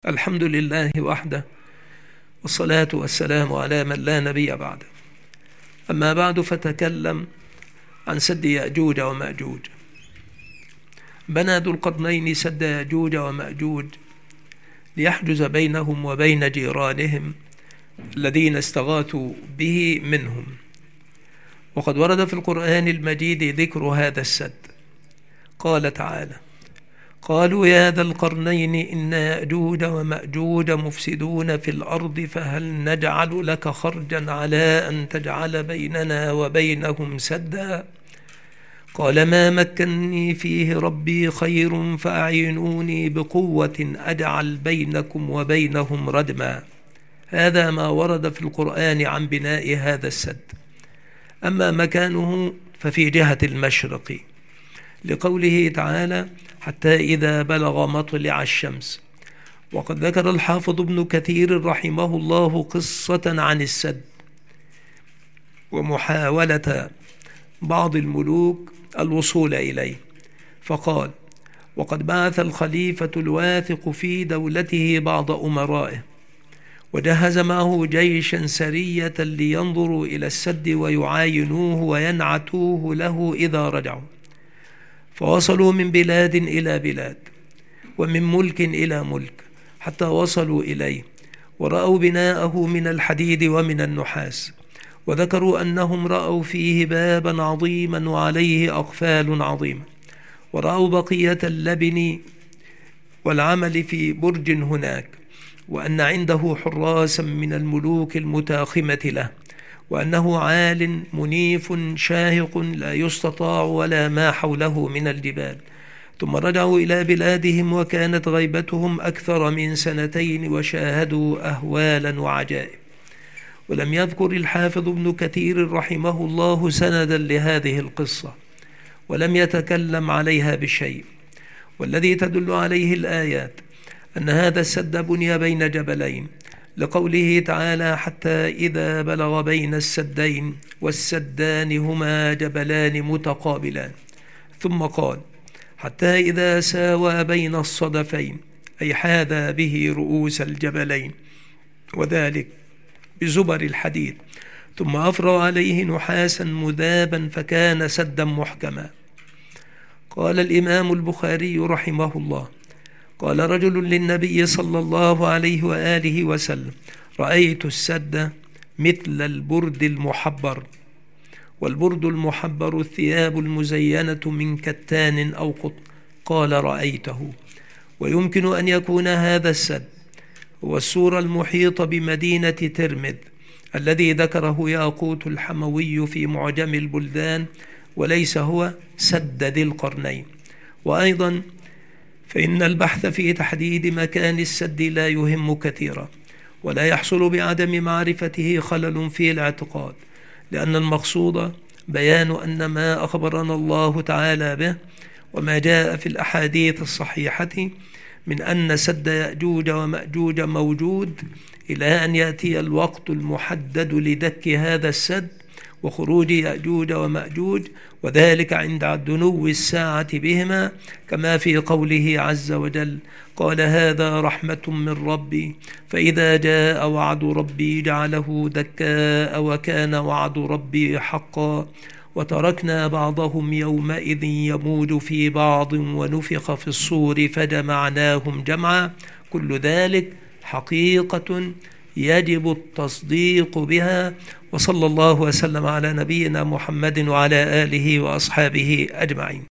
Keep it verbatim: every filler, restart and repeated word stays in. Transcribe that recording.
الحمد لله وحده، والصلاة والسلام على من لا نبي بعده. أما بعد، فتكلم عن سد يأجوج ومأجوج. بنى ذو القرنين سد يأجوج ومأجوج ليحجز بينهم وبين جيرانهم الذين استغاثوا به منهم. وقد ورد في القرآن المجيد ذكر هذا السد. قال تعالى: قالوا يا ذا القرنين إن يأجوج ومأجوج مفسدون في الأرض فهل نجعل لك خرجا على أن تجعل بيننا وبينهم سدا؟ قال ما مكنني فيه ربي خير فأعينوني بقوة أجعل بينكم وبينهم ردما. هذا ما ورد في القرآن عن بناء هذا السد. أما مكانه ففي جهة المشرق، لقوله تعالى: حتى إذا بلغ مطلع الشمس. وقد ذكر الحافظ ابن كثير رحمه الله قصة عن السد ومحاولة بعض الملوك الوصول إليه، فقال: وقد بعث الخليفة الواثق في دولته بعض أمرائه، وجهز معه جيشا سرية لينظروا إلى السد ويعاينوه وينعتوه له إذا رجعوا. فوصلوا من بلاد إلى بلاد ومن ملك إلى ملك حتى وصلوا إليه، ورأوا بناءه من الحديد ومن النحاس، وذكروا أنهم رأوا فيه بابا عظيما وعليه أقفال عظيمة، ورأوا بقية اللبن والعمل في برج هناك، وأن عنده حراسا من الملوك المتاخمة له، وأنه عال منيف شاهق لا يستطاع ولا ما حوله من الجبال. ثم رجعوا إلى بلادهم وكانت غيبتهم أكثر من سنتين، وشاهدوا أهوالا وعجائب. ولم يذكر الحافظ ابن كثير رحمه الله سندا لهذه القصة، ولم يتكلم عليها بشيء. والذي تدل عليه الآيات أن هذا السد بني بين جبلين، لقوله تعالى: حتى إذا بلغ بين السدين والسدان هما جبلان متقابلان. ثم قال: حتى إذا ساوى بين الصدفين، أي حاذى به رؤوس الجبلين، وذلك بزبر الحديد، ثم أفرغ عليه نحاسا مذابا فكان سدا محكما. قال الإمام البخاري رحمه الله: قال رجل للنبي صلى الله عليه وآله وسلم: رأيت السد مثل البرد المحبر. والبرد المحبر الثياب المزينة من كتان أو قطن. قال: رأيته. ويمكن أن يكون هذا السد هو السور المحيط بمدينة ترمذ الذي ذكره ياقوت الحموي في معجم البلدان، وليس هو سد ذي القرنين. وأيضا فإن البحث في تحديد مكان السد لا يهم كثيرا، ولا يحصل بعدم معرفته خلل في الاعتقاد، لأن المقصود بيان أن ما أخبرنا الله تعالى به وما جاء في الأحاديث الصحيحة من أن سد يأجوج ومأجوج موجود إلى أن يأتي الوقت المحدد لدك هذا السد وخروج يأجوج ومأجوج، وذلك عند دنو الساعة بهما، كما في قوله عز وجل: قال هذا رحمة من ربي فإذا جاء وعد ربي جعله دكاء وكان وعد ربي حقا وتركنا بعضهم يومئذ يموج في بعض ونفخ في الصور فجمعناهم جمعا. كل ذلك حقيقة يجب التصديق بها. وصلى الله وسلم على نبينا محمد وعلى آله وأصحابه أجمعين.